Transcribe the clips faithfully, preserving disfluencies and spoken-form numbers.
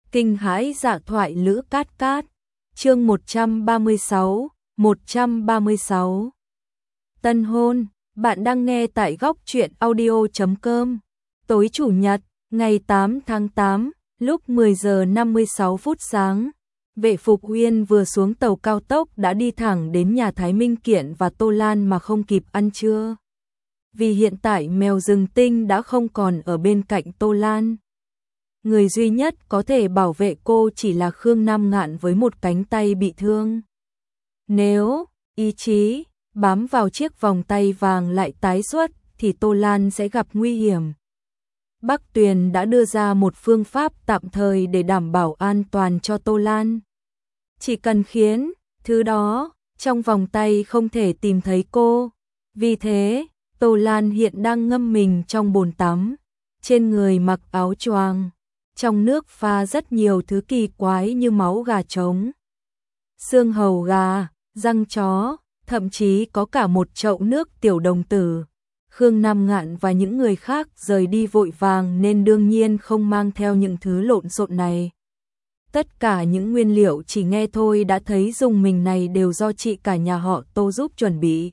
Kinh hãi dạ thoại Lữ Cát Cát. Chương một trăm ba mươi sáu, một trăm ba mươi sáu. Tân hôn, bạn đang nghe tại góc truyện audio chấm com. Tối chủ nhật, ngày tám tháng tám, lúc mười giờ năm mươi sáu phút sáng, Vệ Phục Uyên vừa xuống tàu cao tốc đã đi thẳng đến nhà Thái Minh Kiện và Tô Lan mà không kịp ăn trưa. Vì hiện tại mèo rừng Tinh đã không còn ở bên cạnh Tô Lan. Người duy nhất có thể bảo vệ cô chỉ là Khương Nam Ngạn với một cánh tay bị thương. Nếu ý chí bám vào chiếc vòng tay vàng lại tái xuất thì Tô Lan sẽ gặp nguy hiểm. Bắc Tuyền đã đưa ra một phương pháp tạm thời để đảm bảo an toàn cho Tô Lan. Chỉ cần khiến thứ đó trong vòng tay không thể tìm thấy cô. Vì thế, Tô Lan hiện đang ngâm mình trong bồn tắm, trên người mặc áo choàng, trong nước pha rất nhiều thứ kỳ quái như máu gà trống, xương hầu gà, răng chó, thậm chí có cả một chậu nước tiểu đồng tử. Khương Nam Ngạn và những người khác rời đi vội vàng nên đương nhiên không mang theo những thứ lộn xộn này. Tất cả những nguyên liệu chỉ nghe thôi đã thấy dùng mình này đều do chị cả nhà họ Tô giúp chuẩn bị.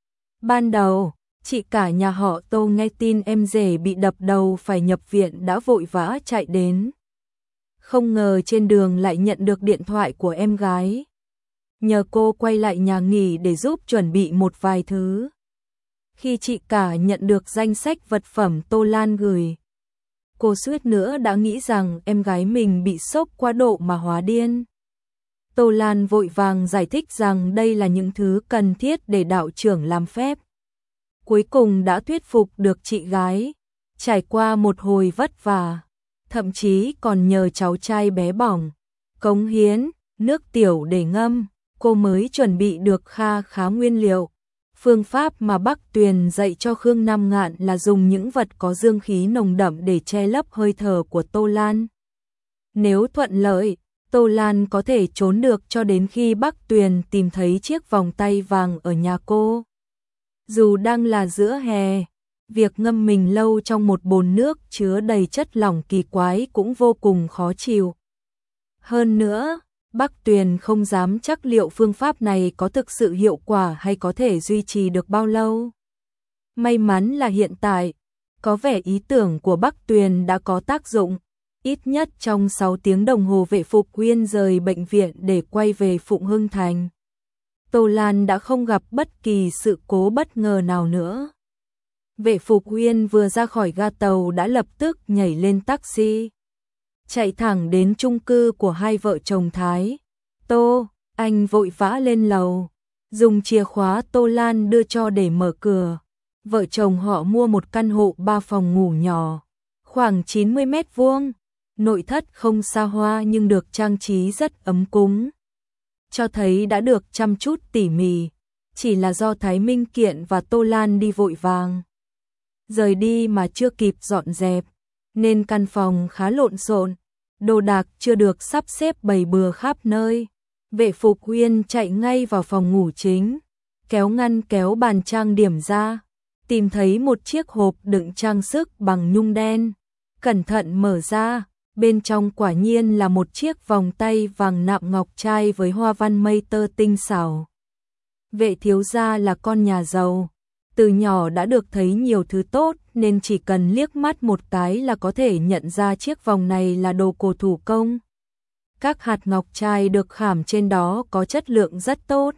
Ban đầu, chị cả nhà họ Tô nghe tin em rể bị đập đầu phải nhập viện đã vội vã chạy đến. Không ngờ trên đường lại nhận được điện thoại của em gái. Nhờ cô quay lại nhà nghỉ để giúp chuẩn bị một vài thứ. Khi chị cả nhận được danh sách vật phẩm Tô Lan gửi, cô suýt nữa đã nghĩ rằng em gái mình bị sốc quá độ mà hóa điên. Tô Lan vội vàng giải thích rằng đây là những thứ cần thiết để đạo trưởng làm phép. Cuối cùng đã thuyết phục được chị gái, trải qua một hồi vất vả, thậm chí còn nhờ cháu trai bé bỏng cống hiến nước tiểu để ngâm, cô mới chuẩn bị được kha khá nguyên liệu. Phương pháp mà Bắc Tuyền dạy cho Khương Nam Ngạn là dùng những vật có dương khí nồng đậm để che lấp hơi thở của Tô Lan. Nếu thuận lợi, Tô Lan có thể trốn được cho đến khi Bắc Tuyền tìm thấy chiếc vòng tay vàng ở nhà cô. Dù đang là giữa hè, việc ngâm mình lâu trong một bồn nước chứa đầy chất lỏng kỳ quái cũng vô cùng khó chịu. Hơn nữa, Bắc Tuyền không dám chắc liệu phương pháp này có thực sự hiệu quả hay có thể duy trì được bao lâu. May mắn là hiện tại, có vẻ ý tưởng của Bắc Tuyền đã có tác dụng. Ít nhất trong sáu tiếng đồng hồ Vệ Phục Uyên rời bệnh viện để quay về Phụng Hưng Thành. Tô Lan đã không gặp bất kỳ sự cố bất ngờ nào nữa. Vệ Phục Uyên vừa ra khỏi ga tàu đã lập tức nhảy lên taxi, chạy thẳng đến chung cư của hai vợ chồng Thái. Tô, anh vội vã lên lầu, dùng chìa khóa Tô Lan đưa cho để mở cửa. Vợ chồng họ mua một căn hộ ba phòng ngủ nhỏ, khoảng chín mươi mét vuông, nội thất không xa hoa nhưng được trang trí rất ấm cúng, cho thấy đã được chăm chút tỉ mỉ, chỉ là do Thái Minh Kiện và Tô Lan đi vội vàng. Rời đi mà chưa kịp dọn dẹp, nên căn phòng khá lộn xộn, đồ đạc chưa được sắp xếp bày bừa khắp nơi. Vệ Phục Uyên chạy ngay vào phòng ngủ chính, kéo ngăn kéo bàn trang điểm ra, tìm thấy một chiếc hộp đựng trang sức bằng nhung đen, cẩn thận mở ra, bên trong quả nhiên là một chiếc vòng tay vàng nạm ngọc trai với hoa văn mây tơ tinh xảo. Vệ thiếu gia là con nhà giàu, từ nhỏ đã được thấy nhiều thứ tốt nên chỉ cần liếc mắt một cái là có thể nhận ra chiếc vòng này là đồ cổ thủ công. Các hạt ngọc trai được khảm trên đó có chất lượng rất tốt.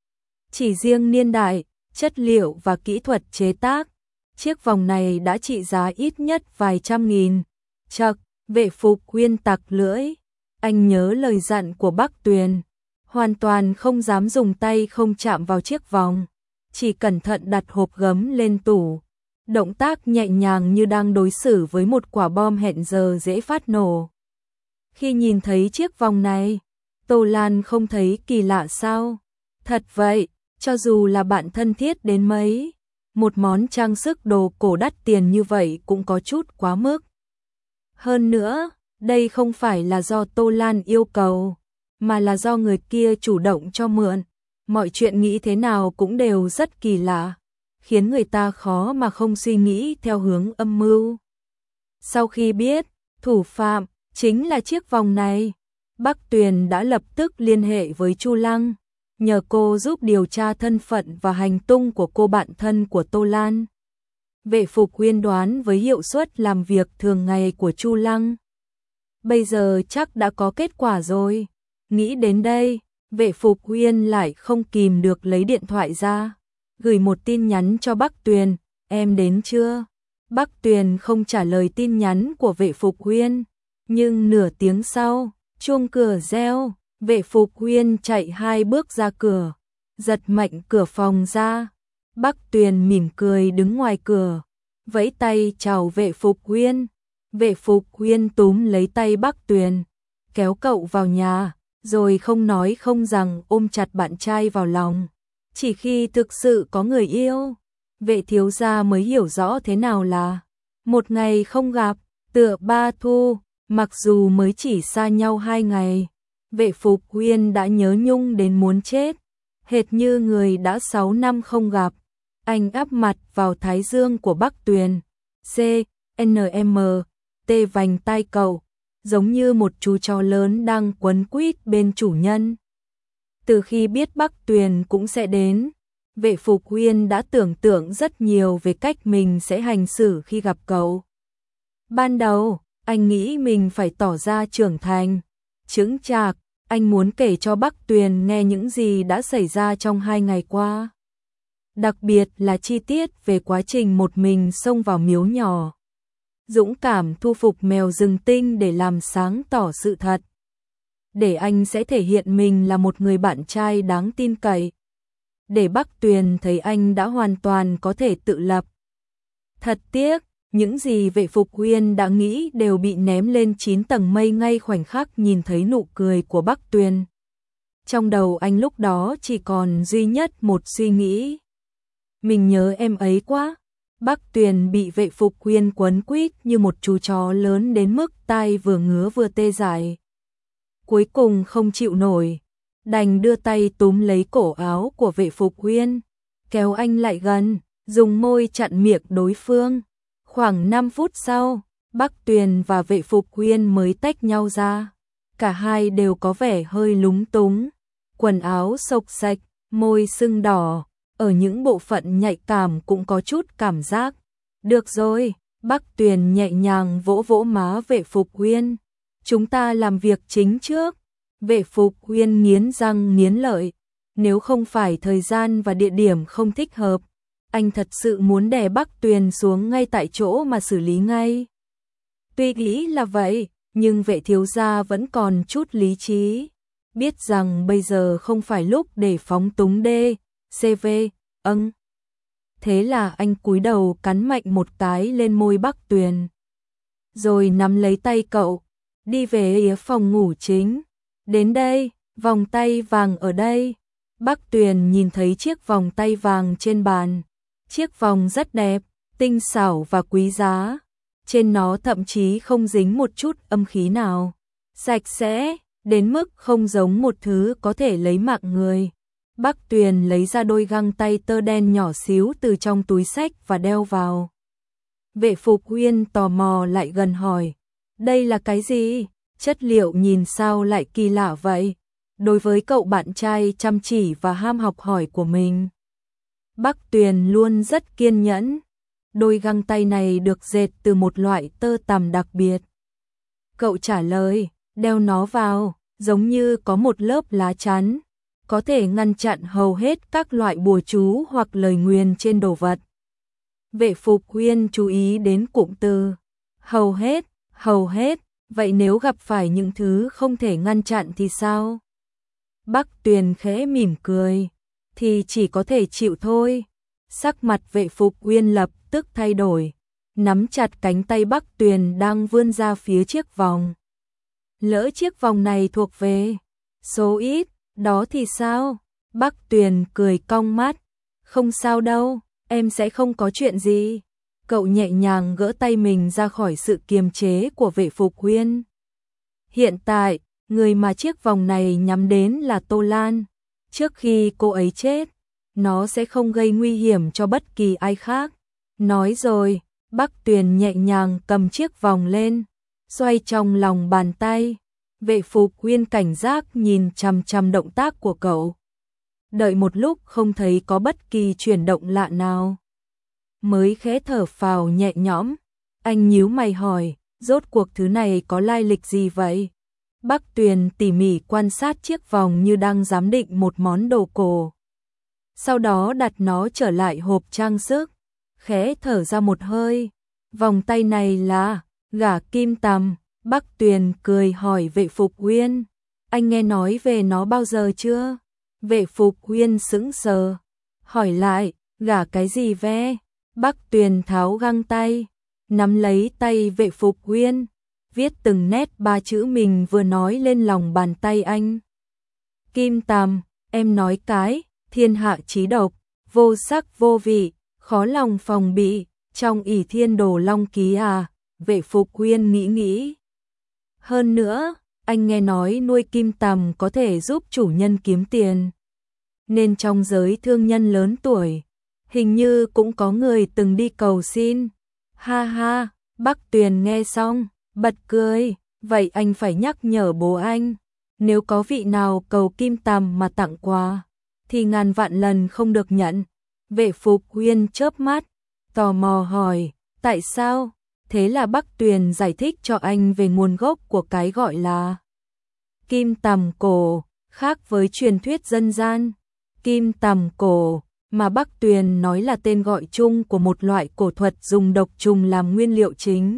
Chỉ riêng niên đại, chất liệu và kỹ thuật chế tác, chiếc vòng này đã trị giá ít nhất vài trăm nghìn. Chậc, Vệ Phục Uyên tặc lưỡi, anh nhớ lời dặn của Bắc Tuyền, hoàn toàn không dám dùng tay không chạm vào chiếc vòng, chỉ cẩn thận đặt hộp gấm lên tủ, động tác nhẹ nhàng như đang đối xử với một quả bom hẹn giờ dễ phát nổ. Khi nhìn thấy chiếc vòng này, Tô Lan không thấy kỳ lạ sao? Thật vậy, cho dù là bạn thân thiết đến mấy, một món trang sức đồ cổ đắt tiền như vậy cũng có chút quá mức. Hơn nữa, đây không phải là do Tô Lan yêu cầu, mà là do người kia chủ động cho mượn. Mọi chuyện nghĩ thế nào cũng đều rất kỳ lạ, khiến người ta khó mà không suy nghĩ theo hướng âm mưu. Sau khi biết, thủ phạm Chính là chiếc vòng này. Bắc Tuyền đã lập tức liên hệ với Chu Lăng, nhờ cô giúp điều tra thân phận và hành tung của cô bạn thân của Tô Lan. Vệ Phục Huyên đoán với hiệu suất làm việc thường ngày của Chu Lăng, bây giờ chắc đã có kết quả rồi. Nghĩ đến đây, Vệ Phục Huyên lại không kìm được lấy điện thoại ra, gửi một tin nhắn cho Bắc Tuyền, em đến chưa? Bắc Tuyền không trả lời tin nhắn của Vệ Phục Huyên, nhưng nửa tiếng sau, chuông cửa reo, Vệ Phục Huyên chạy hai bước ra cửa, giật mạnh cửa phòng ra. Bắc Tuyền mỉm cười đứng ngoài cửa, vẫy tay chào Vệ Phục Huyên. Vệ Phục Huyên túm lấy tay Bắc Tuyền, kéo cậu vào nhà, rồi không nói không rằng ôm chặt bạn trai vào lòng. Chỉ khi thực sự có người yêu, Vệ thiếu gia mới hiểu rõ thế nào là một ngày không gặp, tựa ba thu. Mặc dù mới chỉ xa nhau hai ngày, Vệ Phục Huyên đã nhớ nhung đến muốn chết, hệt như người đã sáu năm không gặp. Anh áp mặt vào thái dương của Bắc Tuyền, C, N M, T vành tai cậu, giống như một chú chó lớn đang quấn quýt bên chủ nhân. Từ khi biết Bắc Tuyền cũng sẽ đến, Vệ Phục Huyên đã tưởng tượng rất nhiều về cách mình sẽ hành xử khi gặp cậu. Ban đầu, anh nghĩ mình phải tỏ ra trưởng thành, chững chạc, anh muốn kể cho Bắc Tuyền nghe những gì đã xảy ra trong hai ngày qua. Đặc biệt là chi tiết về quá trình một mình xông vào miếu nhỏ, dũng cảm thu phục mèo rừng tinh để làm sáng tỏ sự thật. Để anh sẽ thể hiện mình là một người bạn trai đáng tin cậy. Để Bắc Tuyền thấy anh đã hoàn toàn có thể tự lập. Thật tiếc, những gì Vệ Phục Huyên đã nghĩ đều bị ném lên chín tầng mây ngay khoảnh khắc nhìn thấy nụ cười của Bắc Tuyền. Trong đầu anh lúc đó chỉ còn duy nhất một suy nghĩ. Mình nhớ em ấy quá. Bắc Tuyền bị Vệ Phục Huyên quấn quýt như một chú chó lớn đến mức tai vừa ngứa vừa tê dại. Cuối cùng không chịu nổi, đành đưa tay túm lấy cổ áo của Vệ Phục Huyên, kéo anh lại gần, dùng môi chặn miệng đối phương. Khoảng năm phút sau, Bắc Tuyền và Vệ Phục Huyên mới tách nhau ra. Cả hai đều có vẻ hơi lúng túng, quần áo xộc xạch, môi sưng đỏ, ở những bộ phận nhạy cảm cũng có chút cảm giác. Được rồi, Bắc Tuyền nhẹ nhàng vỗ vỗ má Vệ Phục Huyên. Chúng ta làm việc chính trước. Vệ Phục Huyên nghiến răng nghiến lợi. Nếu không phải thời gian và địa điểm không thích hợp, anh thật sự muốn đè Bắc Tuyền xuống ngay tại chỗ mà xử lý ngay. Tuy nghĩ là vậy, nhưng Vệ thiếu gia vẫn còn chút lý trí. Biết rằng bây giờ không phải lúc để phóng túng đê, xê vê, âng. Thế là anh cúi đầu cắn mạnh một cái lên môi Bắc Tuyền. Rồi nắm lấy tay cậu, đi về phòng ngủ chính. Đến đây, vòng tay vàng ở đây. Bắc Tuyền nhìn thấy chiếc vòng tay vàng trên bàn. Chiếc vòng rất đẹp, tinh xảo và quý giá. Trên nó thậm chí không dính một chút âm khí nào. Sạch sẽ, đến mức không giống một thứ có thể lấy mạng người. Bắc Tuyền lấy ra đôi găng tay tơ đen nhỏ xíu từ trong túi xách và đeo vào. Vệ Phục Huyên tò mò lại gần hỏi, đây là cái gì? Chất liệu nhìn sao lại kỳ lạ vậy? Đối với cậu bạn trai chăm chỉ và ham học hỏi của mình, Bắc Tuyền luôn rất kiên nhẫn. Đôi găng tay này được dệt từ một loại tơ tằm đặc biệt. Cậu trả lời, đeo nó vào, giống như có một lớp lá chắn, có thể ngăn chặn hầu hết các loại bùa chú hoặc lời nguyền trên đồ vật. Vệ Phục Huyên chú ý đến cụm từ hầu hết, hầu hết, vậy nếu gặp phải những thứ không thể ngăn chặn thì sao? Bắc Tuyền khẽ mỉm cười, thì chỉ có thể chịu thôi. Sắc mặt Vệ Phục Huyên lập tức thay đổi, nắm chặt cánh tay Bắc Tuyền đang vươn ra phía chiếc vòng. Lỡ chiếc vòng này thuộc về số ít, đó thì sao? Bắc Tuyền cười cong mắt, không sao đâu, em sẽ không có chuyện gì. Cậu nhẹ nhàng gỡ tay mình ra khỏi sự kiềm chế của Vệ Phục Huyên. Hiện tại, người mà chiếc vòng này nhắm đến là Tô Lan. Trước khi cô ấy chết, nó sẽ không gây nguy hiểm cho bất kỳ ai khác. Nói rồi, Bắc Tuyền nhẹ nhàng cầm chiếc vòng lên, xoay trong lòng bàn tay. Vệ Phục Uyên cảnh giác nhìn chằm chằm động tác của cậu. Đợi một lúc không thấy có bất kỳ chuyển động lạ nào, mới khẽ thở phào nhẹ nhõm. Anh nhíu mày hỏi, rốt cuộc thứ này có lai lịch gì vậy? Bắc Tuyền tỉ mỉ quan sát chiếc vòng như đang giám định một món đồ cổ. Sau đó đặt nó trở lại hộp trang sức, khẽ thở ra một hơi. Vòng tay này là gả kim tằm. Bắc Tuyền cười hỏi Vệ Phục Uyên, anh nghe nói về nó bao giờ chưa? Vệ Phục Uyên sững sờ, hỏi lại, gả cái gì ve? Bắc Tuyền tháo găng tay, nắm lấy tay Vệ Phục Uyên, viết từng nét ba chữ mình vừa nói lên lòng bàn tay anh. Kim tằm, em nói cái, thiên hạ chí độc, vô sắc vô vị, khó lòng phòng bị, trong ỷ thiên đồ long ký à? Vệ Phục Uyên nghĩ nghĩ. Hơn nữa, anh nghe nói nuôi kim tằm có thể giúp chủ nhân kiếm tiền, nên trong giới thương nhân lớn tuổi, hình như cũng có người từng đi cầu xin. Ha ha, Bắc Tuyền nghe xong, bật cười, vậy anh phải nhắc nhở bố anh, nếu có vị nào cầu kim tằm mà tặng quà, thì ngàn vạn lần không được nhận. Vệ Phục Uyên chớp mắt, tò mò hỏi, tại sao? Thế là Bắc Tuyền giải thích cho anh về nguồn gốc của cái gọi là kim tằm cổ, khác với truyền thuyết dân gian. Kim tằm cổ mà Bắc Tuyền nói là tên gọi chung của một loại cổ thuật dùng độc trùng làm nguyên liệu chính,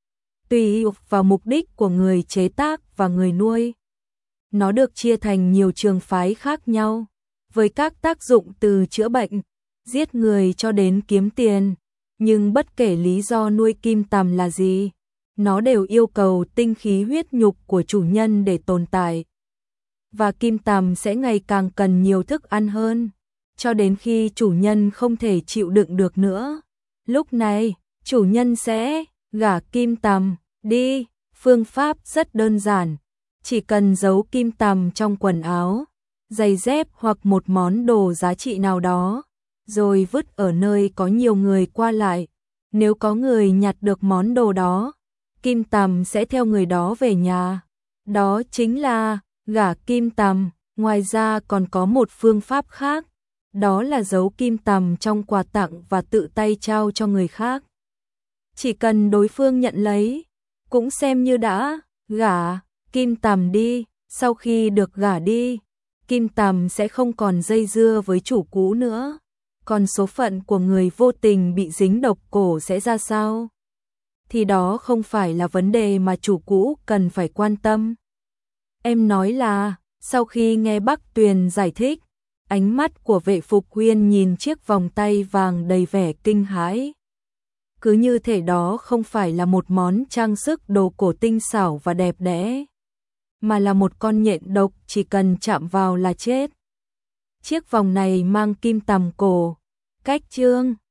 tùy vào mục đích của người chế tác và người nuôi. Nó được chia thành nhiều trường phái khác nhau, với các tác dụng từ chữa bệnh, giết người cho đến kiếm tiền. Nhưng bất kể lý do nuôi kim tằm là gì, nó đều yêu cầu tinh khí huyết nhục của chủ nhân để tồn tại. Và kim tằm sẽ ngày càng cần nhiều thức ăn hơn, cho đến khi chủ nhân không thể chịu đựng được nữa. Lúc này, chủ nhân sẽ gả kim tằm đi. Phương pháp rất đơn giản, chỉ cần giấu kim tằm trong quần áo, giày dép hoặc một món đồ giá trị nào đó, rồi vứt ở nơi có nhiều người qua lại. Nếu có người nhặt được món đồ đó, kim tằm sẽ theo người đó về nhà. Đó chính là gả kim tằm. Ngoài ra còn có một phương pháp khác, đó là giấu kim tằm trong quà tặng và tự tay trao cho người khác. Chỉ cần đối phương nhận lấy, cũng xem như đã gả kim tằm đi. Sau khi được gả đi, kim tằm sẽ không còn dây dưa với chủ cũ nữa. Còn số phận của người vô tình bị dính độc cổ sẽ ra sao? Thì đó không phải là vấn đề mà chủ cũ cần phải quan tâm. Em nói là, sau khi nghe Bắc Tuyền giải thích, ánh mắt của Vệ Phục Uyên nhìn chiếc vòng tay vàng đầy vẻ kinh hãi. Cứ như thể đó không phải là một món trang sức đồ cổ tinh xảo và đẹp đẽ, mà là một con nhện độc chỉ cần chạm vào là chết. Chiếc vòng này mang kim tằm cổ, cách chương